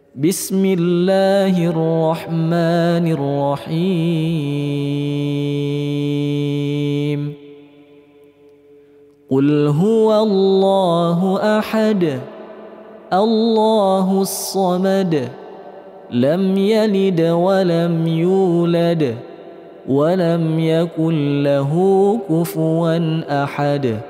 بسم الله الرحمن الرحيم قل هو الله أحد الله الصمد لم يلد ولم يولد ولم يكن له كفوا أحد